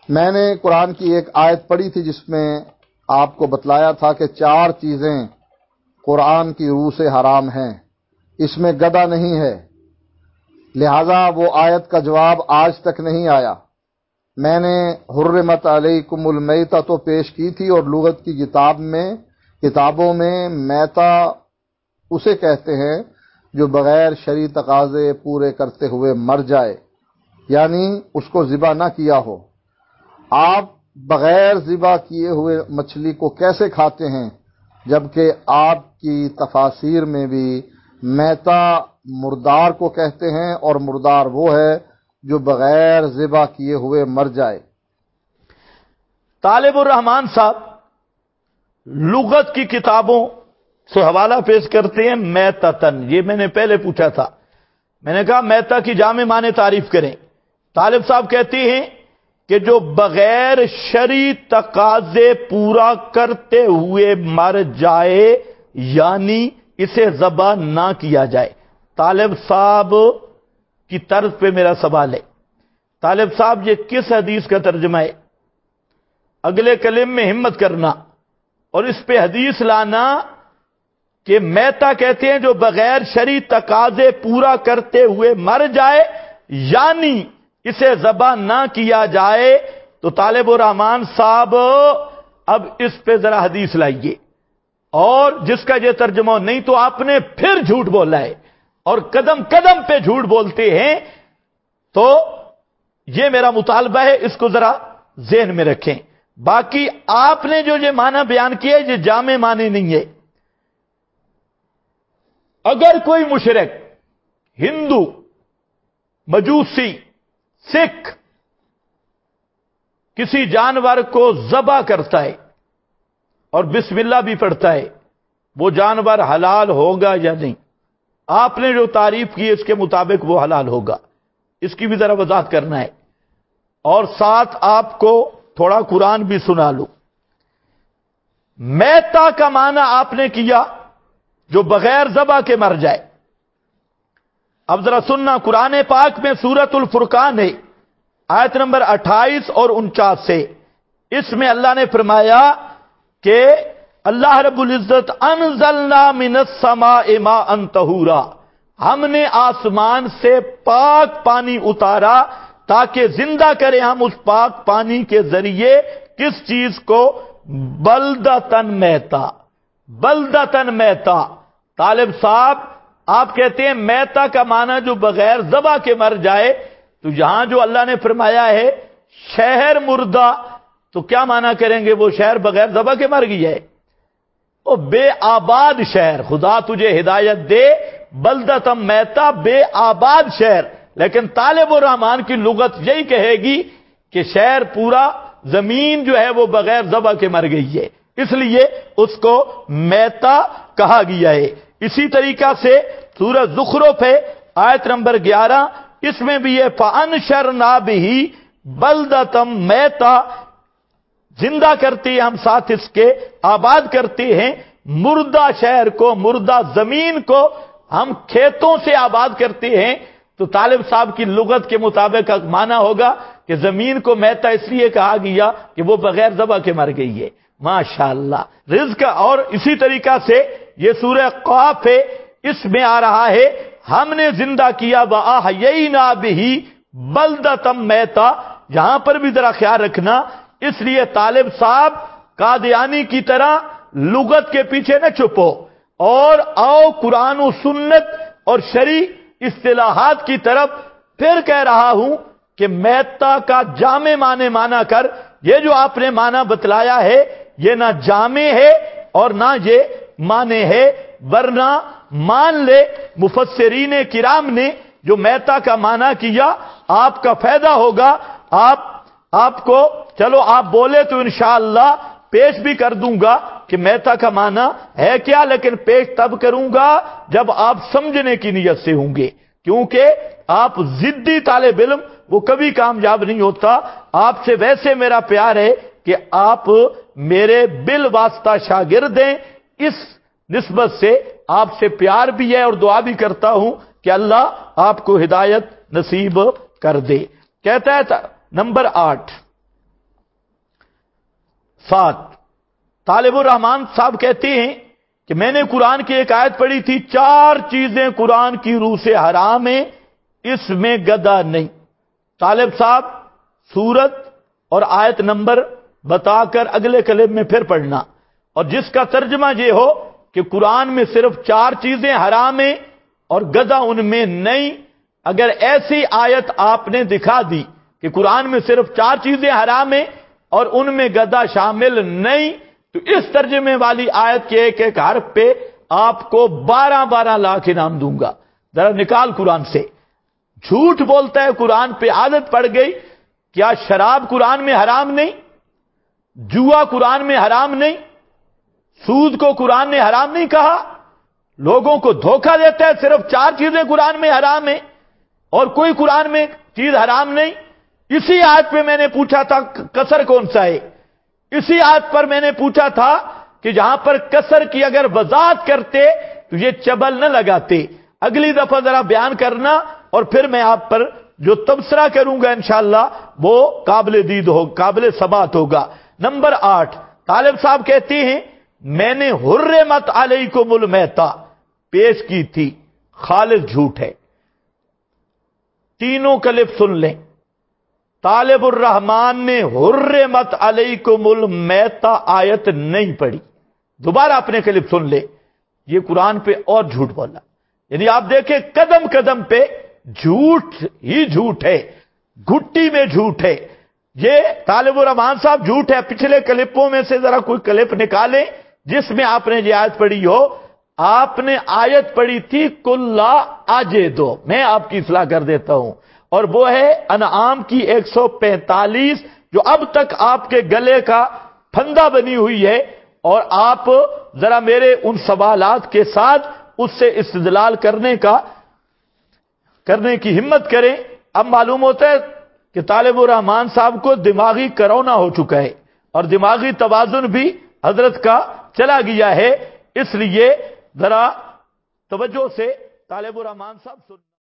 میں نے قرآن کی ایک آیت پڑھی تھی جس میں آپ کو بتلایا تھا کہ 4 چیزیں قرآن کی روح سے حرام ہیں، اس میں گدھا نہیں ہے، لہذا وہ آیت کا جواب آج تک نہیں آیا۔ میں نے حرمت علیکم المیتہ تو پیش کی تھی، اور لغت کی کتابوں میں میتہ اسے کہتے ہیں جو بغیر شرعی تقاضے پورے کرتے ہوئے مر جائے، یعنی اس کو ذبح نہ کیا ہو۔ آپ بغیر ذبح کیے ہوئے مچھلی کو کیسے کھاتے ہیں، جبکہ آپ کی تفاسیر میں بھی میتہ مردار کو کہتے ہیں، اور مردار وہ ہے جو بغیر ذبح کیے ہوئے مر جائے۔ طالب الرحمان صاحب لغت کی کتابوں سے حوالہ پیش کرتے ہیں میتتن، یہ میں نے پہلے پوچھا تھا، میں نے کہا میتہ کی جامع معنی تعریف کریں۔ طالب صاحب کہتے ہیں کہ جو بغیر شرعی تقاضے پورا کرتے ہوئے مر جائے، یعنی اسے ذبح نہ کیا جائے۔ طالب صاحب کی طرز پہ میرا سوال ہے، طالب صاحب یہ کس حدیث کا ترجمہ ہے؟ اگلے کلم میں ہمت کرنا اور اس پہ حدیث لانا کہ میتہ کہتے ہیں جو بغیر شرعی تقاضے پورا کرتے ہوئے مر جائے، یعنی اسے ذبح نہ کیا جائے۔ تو طالب الرحمان صاحب اب اس پہ ذرا حدیث لائیے، اور جس کا یہ ترجمہ نہیں تو آپ نے پھر جھوٹ بولا ہے اور قدم قدم پہ جھوٹ بولتے ہیں، تو یہ میرا مطالبہ ہے، اس کو ذرا ذہن میں رکھیں۔ باقی آپ نے جو یہ معنی بیان کیا یہ جامع معنی نہیں ہے۔ اگر کوئی مشرک، ہندو، مجوسی، سکھ کسی جانور کو ذبح کرتا ہے اور بسم اللہ بھی پڑھتا ہے، وہ جانور حلال ہوگا یا نہیں؟ آپ نے جو تعریف کی اس کے مطابق وہ حلال ہوگا، اس کی بھی ذرا وضاحت کرنا ہے، اور ساتھ آپ کو تھوڑا قرآن بھی سنا لوں۔ میتہ کا معنی آپ نے کیا جو بغیر ذبح کے مر جائے۔ اب ذرا سننا، قرآن پاک میں سورۃ الفرقان ہے، آیت نمبر 28 اور 49 سے، اس میں اللہ نے فرمایا کہ اللہ رب العزت انزلنا من السماء ماء طہورا، ہم نے آسمان سے پاک پانی اتارا تاکہ زندہ کریں ہم اس پاک پانی کے ذریعے کس چیز کو؟ بلدتن میتا، بلدتن میتا۔ طالب صاحب آپ کہتے ہیں میتا کا معنی جو بغیر ذبح کے مر جائے، تو یہاں جو اللہ نے فرمایا ہے شہر مردہ، تو کیا معنی کریں گے؟ وہ شہر بغیر ذبح کے مر گئی ہے، وہ بے آباد شہر، خدا تجھے ہدایت دے، بلدتم میتا بے آباد شہر۔ لیکن طالب الرحمان کی لغت یہی کہے گی کہ شہر پورا، زمین جو ہے وہ بغیر ذبح کے مر گئی ہے، اس لیے اس کو میتا کہا گیا ہے۔ اسی طریقہ سے سورہ زخرف ہے، آیت نمبر 11، اس میں بھی یہ فَأَنشَرْنَا بِهِ بَلْدَةً میتا، زندہ کرتے ہیں ہم ساتھ اس کے، آباد کرتے ہیں مردہ شہر کو، مردہ زمین کو ہم کھیتوں سے آباد کرتے ہیں۔ تو طالب صاحب کی لغت کے مطابق معنی ہوگا کہ زمین کو میتا اس لیے کہا گیا کہ وہ بغیر ذبح کے مر گئی ہے۔ ماشاءاللہ رزق۔ اور اسی طریقہ سے یہ سورہ قاف ہے، اس میں آ رہا ہے ہم نے زندہ کیا وَأَحْيَيْنَا بِهِ بَلْدَةً میتا، یہاں پر بھی ذرا خیال رکھنا۔ اس لیے طالب صاحب قادیانی کی طرح لغت کے پیچھے نہ چھپو، اور آؤ قرآن و سنت اور شرعی اصطلاحات کی طرف۔ پھر کہہ رہا ہوں کہ میتا کا جامع معنی مانا کر، یہ جو آپ نے معنی بتلایا ہے یہ نہ جامع ہے اور نہ یہ معنی ہے، ورنہ مان لے مفسرین کرام نے جو میتا کا معنی کیا، آپ کا فائدہ ہوگا۔ آپ کو چلو آپ بولے تو انشاءاللہ پیش بھی کر دوں گا کہ میتا کا معنی ہے کیا، لیکن پیش تب کروں گا جب آپ سمجھنے کی نیت سے ہوں گے، کیونکہ آپ ضدی طالب علم وہ کبھی کامیاب نہیں ہوتا۔ آپ سے ویسے میرا پیار ہے کہ آپ میرے بالواسطہ شاگرد ہیں، اس نسبت سے آپ سے پیار بھی ہے اور دعا بھی کرتا ہوں کہ اللہ آپ کو ہدایت نصیب کر دے۔ کہتا ہے نمبر 8، 7 طالب الرحمان صاحب کہتے ہیں کہ میں نے قرآن کی ایک آیت پڑھی تھی، 4 چیزیں قرآن کی روح سے حرام ہیں، اس میں گدا نہیں۔ طالب صاحب سورت اور آیت نمبر بتا کر اگلے کلم میں پھر پڑھنا، اور جس کا ترجمہ یہ ہو کہ قرآن میں صرف 4 چیزیں حرام ہیں اور گدا ان میں نہیں۔ اگر ایسی آیت آپ نے دکھا دی کہ قرآن میں صرف 4 چیزیں حرام ہیں اور ان میں گدا شامل نہیں، تو اس ترجمے والی آیت کے ایک ایک حرف پہ آپ کو 12 لاکھ انعام دوں گا۔ ذرا نکال قرآن سے۔ جھوٹ بولتا ہے، قرآن پہ عادت پڑ گئی۔ کیا شراب قرآن میں حرام نہیں؟ جوا قرآن میں حرام نہیں؟ سود کو قرآن نے حرام نہیں کہا؟ لوگوں کو دھوکہ دیتا ہے، صرف 4 چیزیں قرآن میں حرام ہیں اور کوئی قرآن میں چیز حرام نہیں۔ اسی آیت پہ میں نے پوچھا تھا کسر کون سا ہے، اسی آیت پر میں نے پوچھا تھا کہ جہاں پر کسر کی اگر وضاحت کرتے تو یہ چبل نہ لگاتے۔ اگلی دفعہ ذرا بیان کرنا اور پھر میں آپ پر جو تبصرہ کروں گا انشاءاللہ وہ قابل دید ہو، قابل ثبات ہوگا۔ نمبر 8 طالب صاحب کہتے ہیں میں نے حرمت علیکم المیتہ پیش کی تھی، خالص جھوٹ ہے۔ تینوں کلپ سن لیں۔ طالب الرحمان نے حرمت علیکم المیتہ آیت نہیں پڑھی، دوبارہ اپنے کلپ سن لے، یہ قرآن پہ اور جھوٹ بولا۔ یعنی آپ دیکھیں قدم قدم پہ جھوٹ ہی جھوٹ ہے، گھٹی میں جھوٹ ہے۔ یہ طالب الرحمان صاحب جھوٹ ہے۔ پچھلے کلپوں میں سے ذرا کوئی کلپ نکالیں جس میں آپ نے یہ آیت پڑھی ہو۔ آپ نے آیت پڑھی تھی کلا آجے دو، میں آپ کی اصلاح کر دیتا ہوں، اور وہ ہے انعام کی 145 جو اب تک آپ کے گلے کا پھندا بنی ہوئی ہے، اور آپ ذرا میرے ان سوالات کے ساتھ اس سے استدلال کرنے کی ہمت کریں۔ اب معلوم ہوتا ہے کہ طالب الرحمان صاحب کو دماغی کرونا ہو چکا ہے اور دماغی توازن بھی حضرت کا چلا گیا ہے، اس لیے ذرا توجہ سے طالب الرحمان صاحب سن